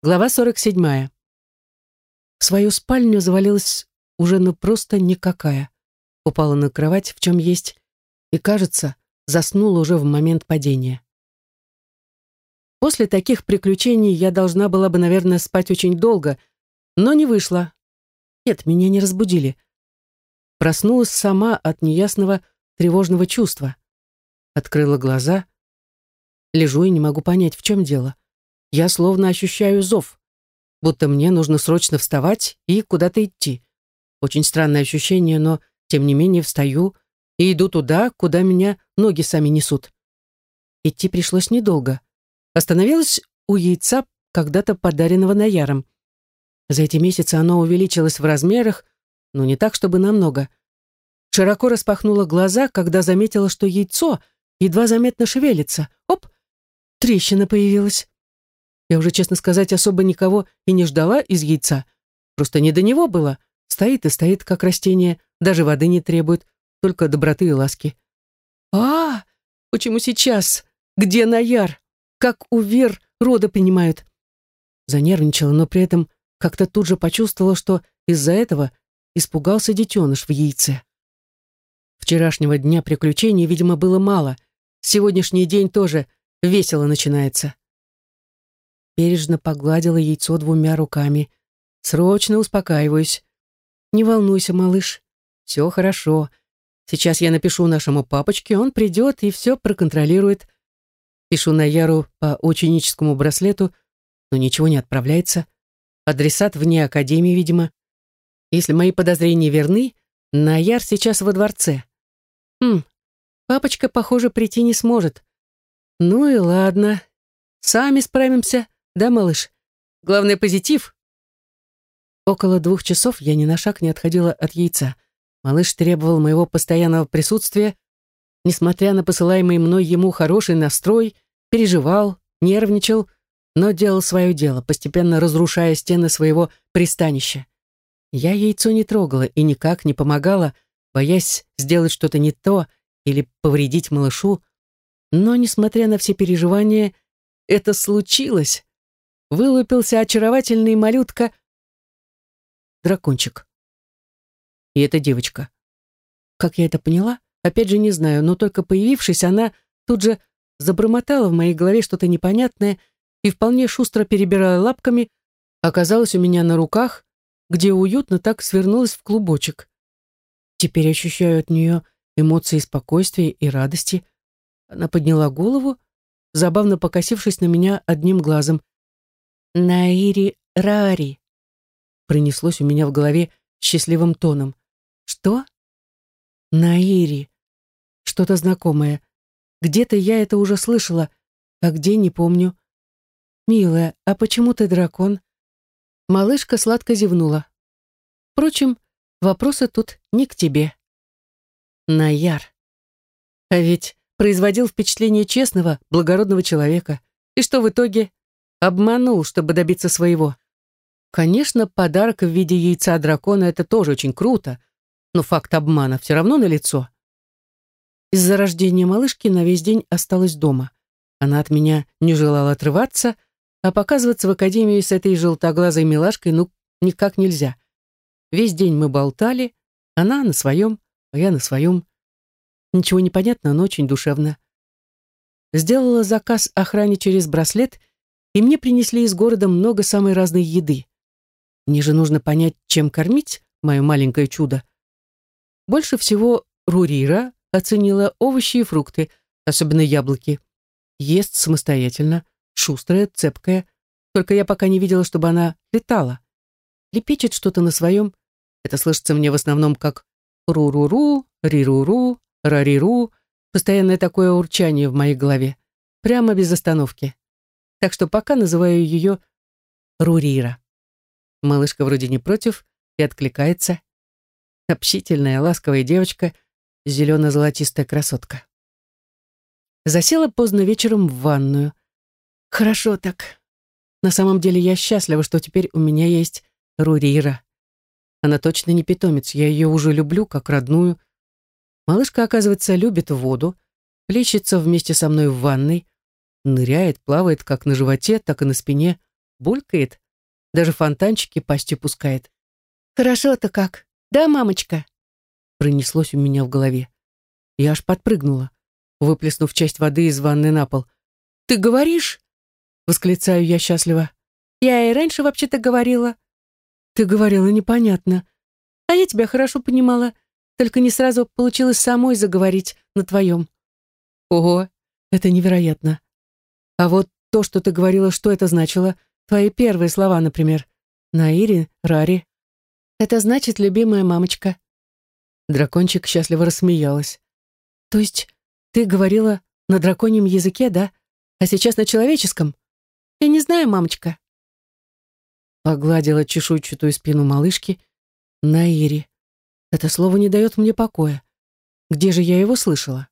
Глава 47. В свою спальню завалилась уже просто никакая. Упала на кровать, в чем есть, и, кажется, заснула уже в момент падения. После таких приключений я должна была бы, наверное, спать очень долго, но не вышло. Нет, меня не разбудили. Проснулась сама от неясного тревожного чувства. Открыла глаза. Лежу и не могу понять, в чем дело. Я словно ощущаю зов, будто мне нужно срочно вставать и куда-то идти. Очень странное ощущение, но, тем не менее, встаю и иду туда, куда меня ноги сами несут. Идти пришлось недолго. Остановилась у яйца, когда-то подаренного Наяром. За эти месяцы оно увеличилось в размерах, но не так, чтобы намного. Широко распахнула глаза, когда заметила, что яйцо едва заметно шевелится. Оп! Трещина появилась. Я уже, честно сказать, особо никого и не ждала из яйца. Просто не до него было. Стоит и стоит, как растение, даже воды не требует, только доброты и ласки. Почему сейчас? Где Наяр? Как у Вер роды принимают? Занервничала, но при этом как-то тут же почувствовала, что из-за этого испугался детеныш в яйце. Вчерашнего дня приключений, видимо, было мало. Сегодняшний день тоже весело начинается. Бережно погладила яйцо двумя руками. Срочно успокаиваюсь. Не волнуйся, малыш. Все хорошо. Сейчас я напишу нашему папочке, он придет и все проконтролирует. Пишу Наяру по ученическому браслету, но ничего не отправляется. Адресат вне академии, видимо. Если мои подозрения верны, Наяр сейчас во дворце. Папочка, похоже, прийти не сможет. Ну и ладно. Сами справимся. Да, малыш? Главное, позитив. Около 2 часов я ни на шаг не отходила от яйца. Малыш требовал моего постоянного присутствия, несмотря на посылаемый мной ему хороший настрой, переживал, нервничал, но делал свое дело, постепенно разрушая стены своего пристанища. Я яйцо не трогала и никак не помогала, боясь сделать что-то не то или повредить малышу, но, несмотря на все переживания, это случилось. Вылупился очаровательный малютка-дракончик. И это девочка. Как я это поняла? Опять же не знаю, но только появившись, она тут же забормотала в моей голове что-то непонятное и вполне шустро перебирая лапками, оказалась у меня на руках, где уютно так свернулась в клубочек. Теперь ощущаю от нее эмоции спокойствия и радости. Она подняла голову, забавно покосившись на меня одним глазом. «Наири Рари», пронеслось у меня в голове счастливым тоном. «Что?» «Наири». Что-то знакомое. Где-то я это уже слышала, а где — не помню. «Милая, а почему ты дракон?» Малышка сладко зевнула. Впрочем, вопросы тут не к тебе. Наяр. А ведь производил впечатление честного, благородного человека. И что в итоге? Обманул, чтобы добиться своего. Конечно, подарок в виде яйца дракона — это тоже очень круто, но факт обмана все равно налицо. Из-за рождения малышки на весь день осталась дома. Она от меня не желала отрываться, а показываться в академии с этой желтоглазой милашкой никак нельзя. Весь день мы болтали, она на своем, а я на своем. Ничего не понятно, но очень душевно. Сделала заказ охране через браслет, и мне принесли из города много самой разной еды. Мне же нужно понять, чем кормить мое маленькое чудо. Больше всего Рурира оценила овощи и фрукты, особенно яблоки. Ест самостоятельно, шустрая, цепкая. Только я пока не видела, чтобы она летала. Лепечет что-то на своем. Это слышится мне в основном как ру-ру-ру, ри-ру-ру, ра-ри-ру. Постоянное такое урчание в моей голове. Прямо без остановки. Так что пока называю ее Рурира. Малышка вроде не против и откликается. Общительная, ласковая девочка, зелено-золотистая красотка. Засела поздно вечером в ванную. Хорошо так. На самом деле я счастлива, что теперь у меня есть Рурира. Она точно не питомец, я ее уже люблю, как родную. Малышка, оказывается, любит воду, плещется вместе со мной в ванной, ныряет, плавает как на животе, так и на спине, булькает, даже фонтанчики пастью пускает. «Хорошо-то как, да, мамочка?» Пронеслось у меня в голове. Я аж подпрыгнула, выплеснув часть воды из ванны на пол. «Ты говоришь?» — восклицаю я счастливо. «Я и раньше вообще-то говорила». «Ты говорила непонятно. А я тебя хорошо понимала, только не сразу получилось самой заговорить на твоем». «Ого, это невероятно. А вот то, что ты говорила, что это значило? Твои первые слова, например. Наири, Рари. Это значит «любимая мамочка». Дракончик счастливо рассмеялась. То есть ты говорила на драконьем языке, да? А сейчас на человеческом? Я не знаю, мамочка. Погладила чешуйчатую спину малышки. Наири. Это слово не дает мне покоя. Где же я его слышала?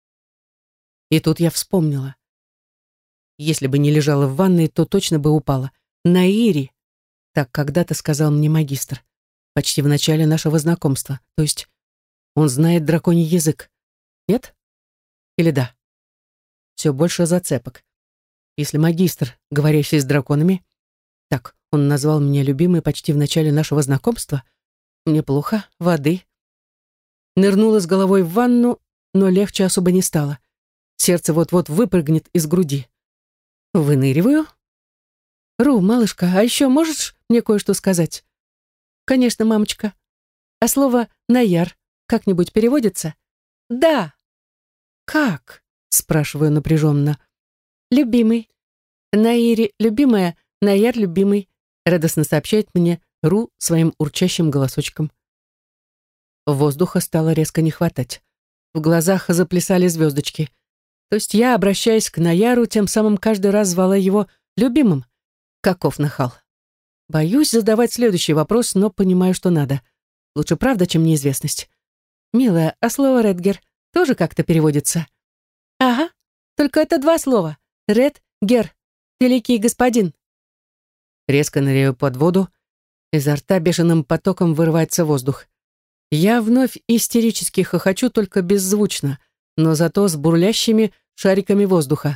И тут я вспомнила. Если бы не лежала в ванной, то точно бы упала. Наири. Так когда-то сказал мне магистр. Почти в начале нашего знакомства. То есть он знает драконий язык. Нет? Или да? Все больше зацепок. Если магистр, говорящий с драконами, так, он назвал меня любимой почти в начале нашего знакомства, мне плохо, воды. Нырнула с головой в ванну, но легче особо не стало. Сердце вот-вот выпрыгнет из груди. Выныриваю. «Ру, малышка, а еще можешь мне кое-что сказать?» «Конечно, мамочка. А слово «наяр» как-нибудь переводится?» «Да». «Как?» — спрашиваю напряженно. «Любимый. Наири любимая, Наяр любимый», — радостно сообщает мне Ру своим урчащим голосочком. Воздуха стало резко не хватать. В глазах заплясали звездочки. То есть я, обращаясь к Наяру, тем самым каждый раз звала его любимым. Каков нахал. Боюсь задавать следующий вопрос, но понимаю, что надо. Лучше правда, чем неизвестность. «Милая, а слово «редгер» тоже как-то переводится?» «Ага, только это два слова. Ред-гер, великий господин». Резко ныряю под воду. Изо рта бешеным потоком вырывается воздух. Я вновь истерически хохочу, только беззвучно, но зато с бурлящими шариками воздуха.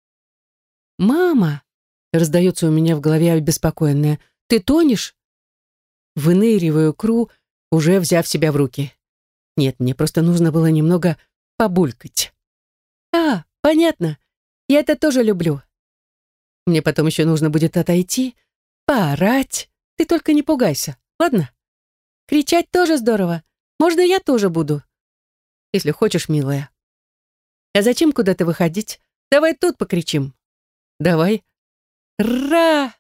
«Мама!» — раздается у меня в голове обеспокоенная. «Ты тонешь?» Выныриваю к Ру, уже взяв себя в руки. Нет, мне просто нужно было немного побулькать. «А, понятно. Я это тоже люблю. Мне потом еще нужно будет отойти, поорать. Ты только не пугайся, ладно? Кричать тоже здорово. Можно я тоже буду? Если хочешь, милая. А зачем куда-то выходить? Давай тут покричим. Давай. Ра!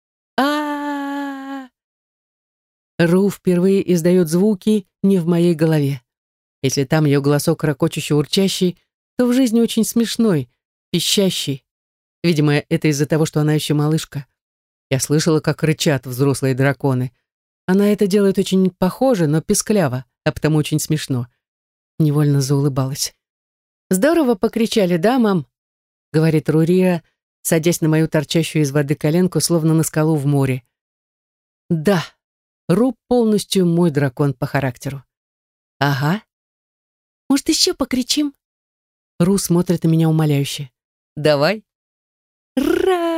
А! Ру впервые издает звуки не в моей голове. Если там ее голосок ракочущий-урчащий, то в жизни очень смешной, пищащий. Видимо, это из-за того, что она еще малышка. Я слышала, как рычат взрослые драконы. Она это делает очень похоже, но пискляво, а потому очень смешно. Невольно заулыбалась. «Здорово покричали, да, мам?» — говорит Рурия, садясь на мою торчащую из воды коленку, словно на скалу в море. «Да, Ру полностью мой дракон по характеру». «Ага». «Может, еще покричим?» Ру смотрит на меня умоляюще. «Давай». «Ра!»